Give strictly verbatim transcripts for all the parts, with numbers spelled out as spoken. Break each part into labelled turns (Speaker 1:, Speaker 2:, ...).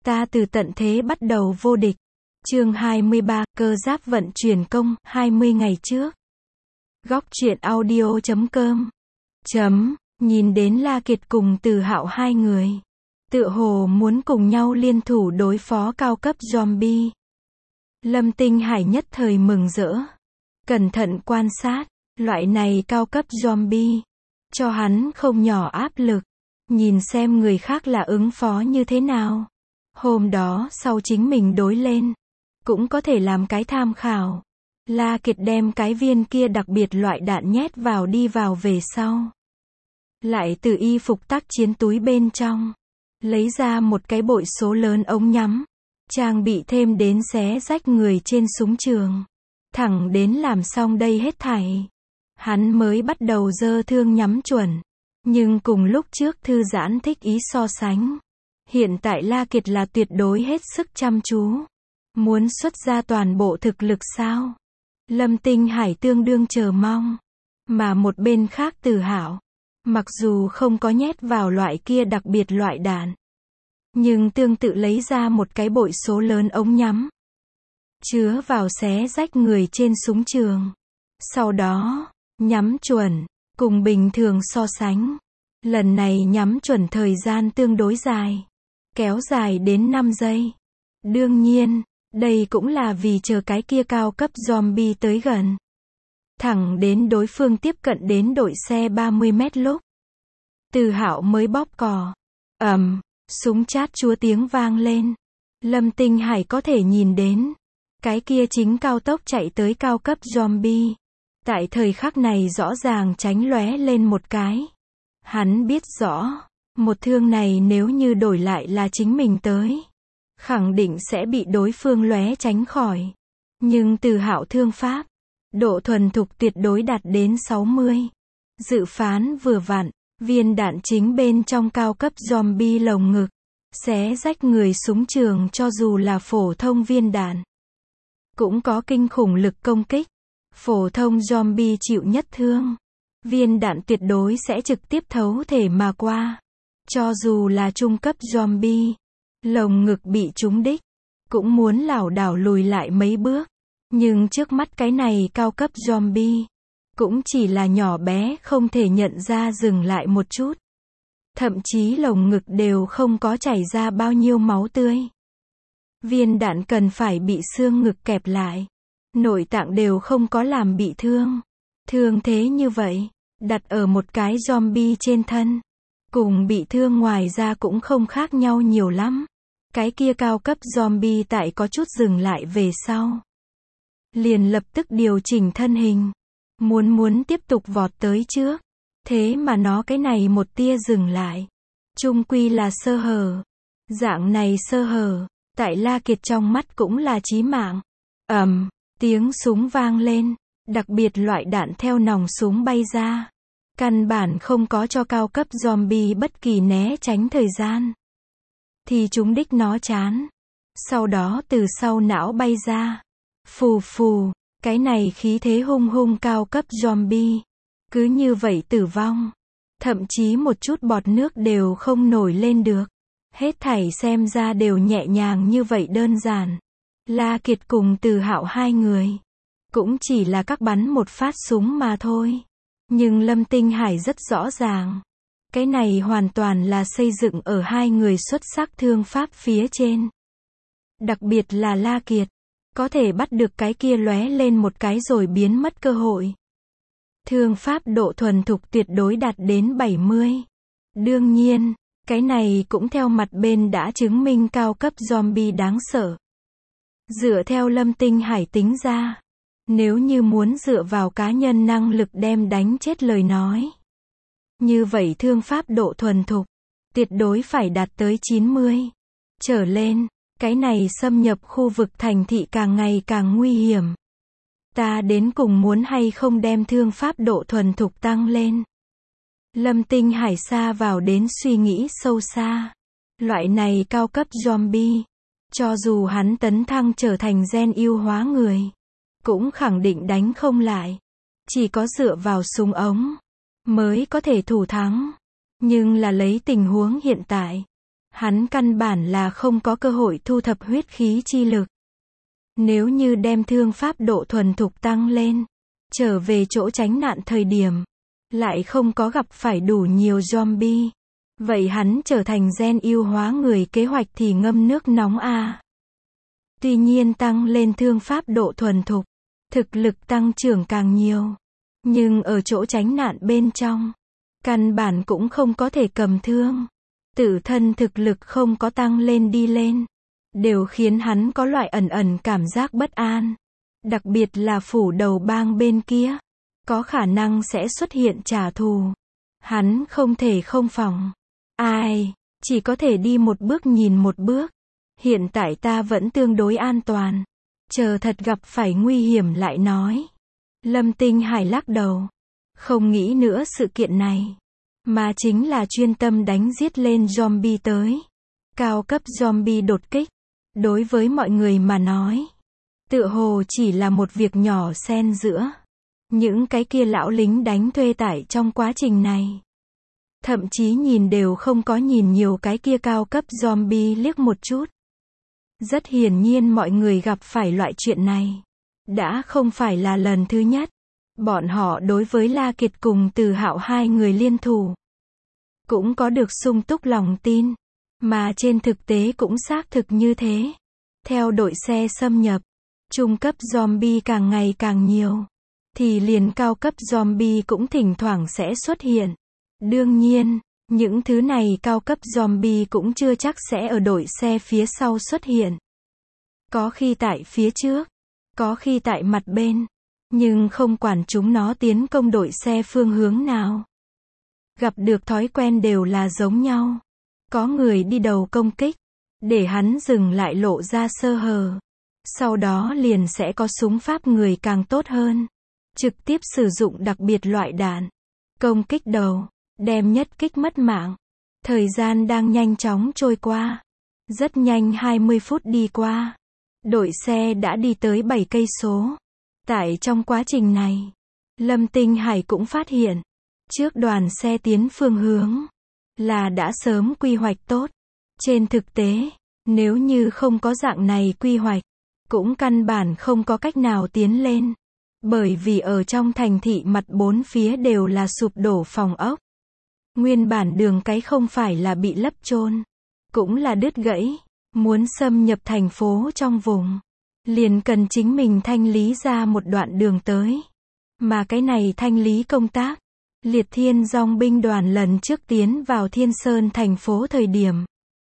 Speaker 1: Ta từ tận thế bắt đầu vô địch. Chương hai mươi ba, cơ giáp vận chuyển công, hai mươi ngày trước. Góc truyện audio chấm com. Chấm, nhìn đến La Kiệt cùng Từ Hạo hai người. Tựa hồ muốn cùng nhau liên thủ đối phó cao cấp zombie. Lâm Tinh Hải nhất thời mừng rỡ. Cẩn thận quan sát, loại này cao cấp zombie. Cho hắn không nhỏ áp lực. Nhìn xem người khác là ứng phó như thế nào. Hôm đó sau chính mình đối lên. Cũng có thể làm cái tham khảo. La Kiệt đem cái viên kia đặc biệt loại đạn nhét vào đi vào về sau. Lại từ y phục tác chiến túi bên trong. Lấy ra một cái bội số lớn ống nhắm. Trang bị thêm đến xé rách người trên súng trường. Thẳng đến làm xong đây hết thảy. Hắn mới bắt đầu giơ thương nhắm chuẩn. Nhưng cùng lúc trước thư giãn thích ý so sánh. Hiện tại La Kiệt là tuyệt đối hết sức chăm chú. Muốn xuất ra toàn bộ thực lực sao? Lâm Tinh Hải tương đương chờ mong. Mà một bên khác Từ Hạo. Mặc dù không có nhét vào loại kia đặc biệt loại đạn. Nhưng tương tự lấy ra một cái bội số lớn ống nhắm. Chứa vào xé rách người trên súng trường. Sau đó, nhắm chuẩn, cùng bình thường so sánh. Lần này nhắm chuẩn thời gian tương đối dài. Kéo dài đến năm giây. Đương nhiên, đây cũng là vì chờ cái kia cao cấp zombie tới gần. Thẳng đến đối phương tiếp cận đến đội xe ba mươi mét lúc. Từ Hạo mới bóp cò. Ầm, súng chát chúa tiếng vang lên. Lâm Tinh Hải có thể nhìn đến. Cái kia chính cao tốc chạy tới cao cấp zombie. Tại thời khắc này rõ ràng tránh lóe lên một cái. Hắn biết rõ. Một thương này nếu như đổi lại là chính mình tới. Khẳng định sẽ bị đối phương lóe tránh khỏi. Nhưng Từ Hạo thương pháp. Độ thuần thục tuyệt đối đạt đến sáu mươi. Dự phán vừa vặn. Viên đạn chính bên trong cao cấp zombie lồng ngực. Xé rách người súng trường cho dù là phổ thông viên đạn. Cũng có kinh khủng lực công kích. Phổ thông zombie chịu nhất thương. Viên đạn tuyệt đối sẽ trực tiếp thấu thể mà qua. Cho dù là trung cấp zombie. Lồng ngực bị trúng đích. Cũng muốn lảo đảo lùi lại mấy bước. Nhưng trước mắt cái này cao cấp zombie. Cũng chỉ là nhỏ bé không thể nhận ra dừng lại một chút. Thậm chí lồng ngực đều không có chảy ra bao nhiêu máu tươi. Viên đạn cần phải bị xương ngực kẹp lại. Nội tạng đều không có làm bị thương. Thương thế như vậy, đặt ở một cái zombie trên thân. Cùng bị thương ngoài ra cũng không khác nhau nhiều lắm. Cái kia cao cấp zombie tại có chút dừng lại về sau. Liền lập tức điều chỉnh thân hình. Muốn muốn tiếp tục vọt tới trước. Thế mà nó cái này một tia dừng lại. Chung quy là sơ hở. Dạng này sơ hở. Tại La Kiệt trong mắt cũng là chí mạng. Ầm, tiếng súng vang lên. Đặc biệt loại đạn theo nòng súng bay ra. Căn bản không có cho cao cấp zombie bất kỳ né tránh thời gian. Thì chúng đích nó chán. Sau đó từ sau não bay ra. Phù phù, cái này khí thế hung hung cao cấp zombie. Cứ như vậy tử vong. Thậm chí một chút bọt nước đều không nổi lên được. Hết thảy xem ra đều nhẹ nhàng như vậy đơn giản. La Kiệt cùng Từ Hạo hai người. Cũng chỉ là các bắn một phát súng mà thôi. Nhưng Lâm Tinh Hải rất rõ ràng. Cái này hoàn toàn là xây dựng ở hai người xuất sắc thương pháp phía trên. Đặc biệt là La Kiệt. Có thể bắt được cái kia lóe lên một cái rồi biến mất cơ hội. Thương pháp độ thuần thục tuyệt đối đạt đến bảy mươi. Đương nhiên, cái này cũng theo mặt bên đã chứng minh cao cấp zombie đáng sợ. Dựa theo Lâm Tinh Hải tính ra. Nếu như muốn dựa vào cá nhân năng lực đem đánh chết lời nói. Như vậy thương pháp độ thuần thục. Tuyệt đối phải đạt tới chín mươi. Trở lên. Cái này xâm nhập khu vực thành thị càng ngày càng nguy hiểm. Ta đến cùng muốn hay không đem thương pháp độ thuần thục tăng lên. Lâm Tinh Hải xa vào đến suy nghĩ sâu xa. Loại này cao cấp zombie. Cho dù hắn tấn thăng trở thành gen yêu hóa người. Cũng khẳng định đánh không lại. Chỉ có dựa vào súng ống. Mới có thể thủ thắng. Nhưng là lấy tình huống hiện tại. Hắn căn bản là không có cơ hội thu thập huyết khí chi lực. Nếu như đem thương pháp độ thuần thục tăng lên, trở về chỗ tránh nạn thời điểm, lại không có gặp phải đủ nhiều zombie. Vậy hắn trở thành gen yêu hóa người kế hoạch thì ngâm nước nóng a. Tuy nhiên tăng lên thương pháp độ thuần thục, thực lực tăng trưởng càng nhiều. Nhưng ở chỗ tránh nạn bên trong, căn bản cũng không có thể cầm thương. Tự thân thực lực không có tăng lên đi lên, đều khiến hắn có loại ẩn ẩn cảm giác bất an. Đặc biệt là phủ đầu bang bên kia, có khả năng sẽ xuất hiện trả thù. Hắn không thể không phòng. Ai, chỉ có thể đi một bước nhìn một bước. Hiện tại ta vẫn tương đối an toàn. Chờ thật gặp phải nguy hiểm lại nói. Lâm Tinh Hải lắc đầu. Không nghĩ nữa sự kiện này. Mà chính là chuyên tâm đánh giết lên zombie tới. Cao cấp zombie đột kích. Đối với mọi người mà nói, tựa hồ chỉ là một việc nhỏ xen giữa những cái kia lão lính đánh thuê tại trong quá trình này. Thậm chí nhìn đều không có nhìn nhiều cái kia cao cấp zombie liếc một chút. Rất hiển nhiên mọi người gặp phải loại chuyện này. Đã không phải là lần thứ nhất. Bọn họ đối với La Kiệt cùng Từ Hạo hai người liên thủ, cũng có được sung túc lòng tin. Mà trên thực tế cũng xác thực như thế. Theo đội xe xâm nhập, trung cấp zombie càng ngày càng nhiều, thì liền cao cấp zombie cũng thỉnh thoảng sẽ xuất hiện. Đương nhiên, những thứ này cao cấp zombie cũng chưa chắc sẽ ở đội xe phía sau xuất hiện. Có khi tại phía trước, có khi tại mặt bên, nhưng không quản chúng nó tiến công đội xe phương hướng nào. Gặp được thói quen đều là giống nhau. Có người đi đầu công kích, để hắn dừng lại lộ ra sơ hở. Sau đó liền sẽ có súng pháp người càng tốt hơn. Trực tiếp sử dụng đặc biệt loại đạn. Công kích đầu, đem nhất kích mất mạng. Thời gian đang nhanh chóng trôi qua. Rất nhanh hai mươi phút đi qua. Đội xe đã đi tới bảy cây số. Tại trong quá trình này, Lâm Tinh Hải cũng phát hiện, trước đoàn xe tiến phương hướng là đã sớm quy hoạch tốt. Trên thực tế, nếu như không có dạng này quy hoạch, cũng căn bản không có cách nào tiến lên. Bởi vì ở trong thành thị mặt bốn phía đều là sụp đổ phòng ốc. Nguyên bản đường cái không phải là bị lấp chôn, cũng là đứt gãy. Muốn xâm nhập thành phố trong vùng, liền cần chính mình thanh lý ra một đoạn đường tới. Mà cái này thanh lý công tác, Liệt Thiên Dòng binh đoàn lần trước tiến vào Thiên Sơn thành phố thời điểm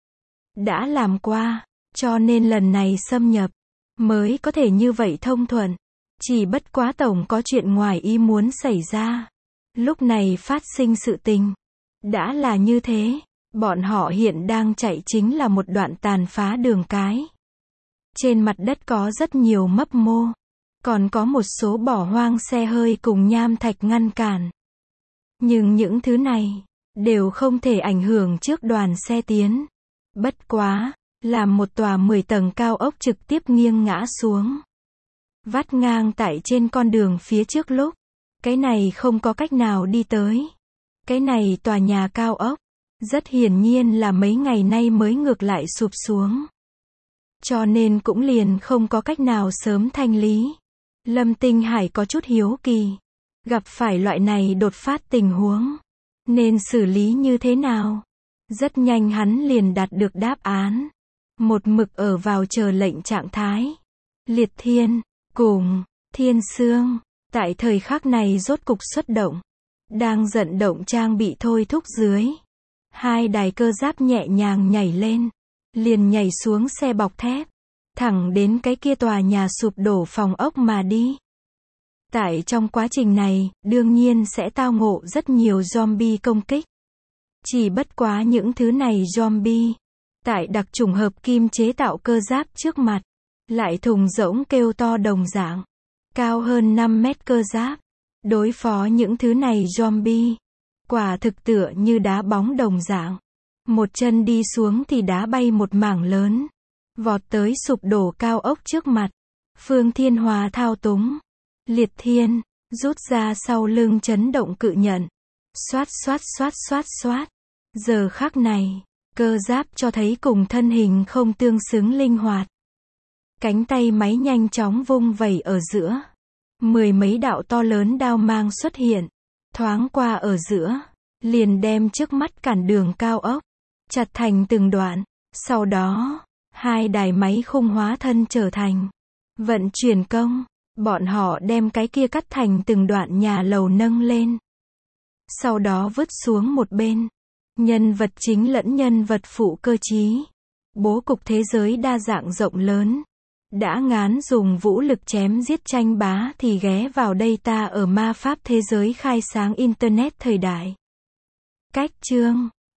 Speaker 1: đã làm qua, cho nên lần này xâm nhập mới có thể như vậy thông thuận. Chỉ bất quá tổng có chuyện ngoài ý muốn xảy ra. Lúc này phát sinh sự tình đã là như thế. Bọn họ hiện đang chạy chính là một đoạn tàn phá đường cái. Trên mặt đất có rất nhiều mấp mô, còn có một số bỏ hoang xe hơi cùng nham thạch ngăn cản. Nhưng những thứ này đều không thể ảnh hưởng trước đoàn xe tiến. Bất quá, làm một tòa mười tầng cao ốc trực tiếp nghiêng ngã xuống, vắt ngang tại trên con đường phía trước lúc. Cái này không có cách nào đi tới. Cái này tòa nhà cao ốc, rất hiển nhiên là mấy ngày nay mới ngược lại sụp xuống. Cho nên cũng liền không có cách nào sớm thanh lý. Lâm Tinh Hải có chút hiếu kỳ. Gặp phải loại này đột phát tình huống, nên xử lý như thế nào? Rất nhanh hắn liền đạt được đáp án. Một mực ở vào chờ lệnh trạng thái. Liệt Thiên, cùng Thiên Sương, tại thời khắc này rốt cục xuất động. Đang vận động trang bị thôi thúc dưới. Hai đài cơ giáp nhẹ nhàng nhảy lên. Liền nhảy xuống xe bọc thép. Thẳng đến cái kia tòa nhà sụp đổ phòng ốc mà đi. Tại trong quá trình này, đương nhiên sẽ tao ngộ rất nhiều zombie công kích. Chỉ bất quá những thứ này zombie, tại đặc trùng hợp kim chế tạo cơ giáp trước mặt, lại thùng rỗng kêu to đồng dạng. Cao hơn năm mét cơ giáp. Đối phó những thứ này zombie, quả thực tựa như đá bóng đồng dạng. Một chân đi xuống thì đá bay một mảng lớn. Vọt tới sụp đổ cao ốc trước mặt. Phương Thiên Hòa thao túng. Liệt Thiên, rút ra sau lưng chấn động cự nhận. Xoát xoát xoát xoát xoát. Giờ khắc này, Cơ giáp cho thấy cùng thân hình không tương xứng linh hoạt. Cánh tay máy nhanh chóng vung vẩy ở giữa. Mười mấy đạo to lớn đao mang xuất hiện. Thoáng qua ở giữa. Liền đem trước mắt cản đường cao ốc. Chặt thành từng đoạn. Sau đó, hai đài máy khung hóa thân trở thành vận chuyển công. Bọn họ đem cái kia cắt thành từng đoạn nhà lầu nâng lên. Sau đó vứt xuống một bên. Nhân vật chính lẫn nhân vật phụ cơ trí. Bố cục thế giới đa dạng rộng lớn. Đã ngán dùng vũ lực chém giết tranh bá thì ghé vào đây ta ở ma pháp thế giới khai sáng Internet thời đại. Cách chương